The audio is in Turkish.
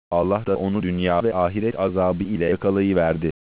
Allah da onu dünya ve ahiret azabı ile yakalayıverdi.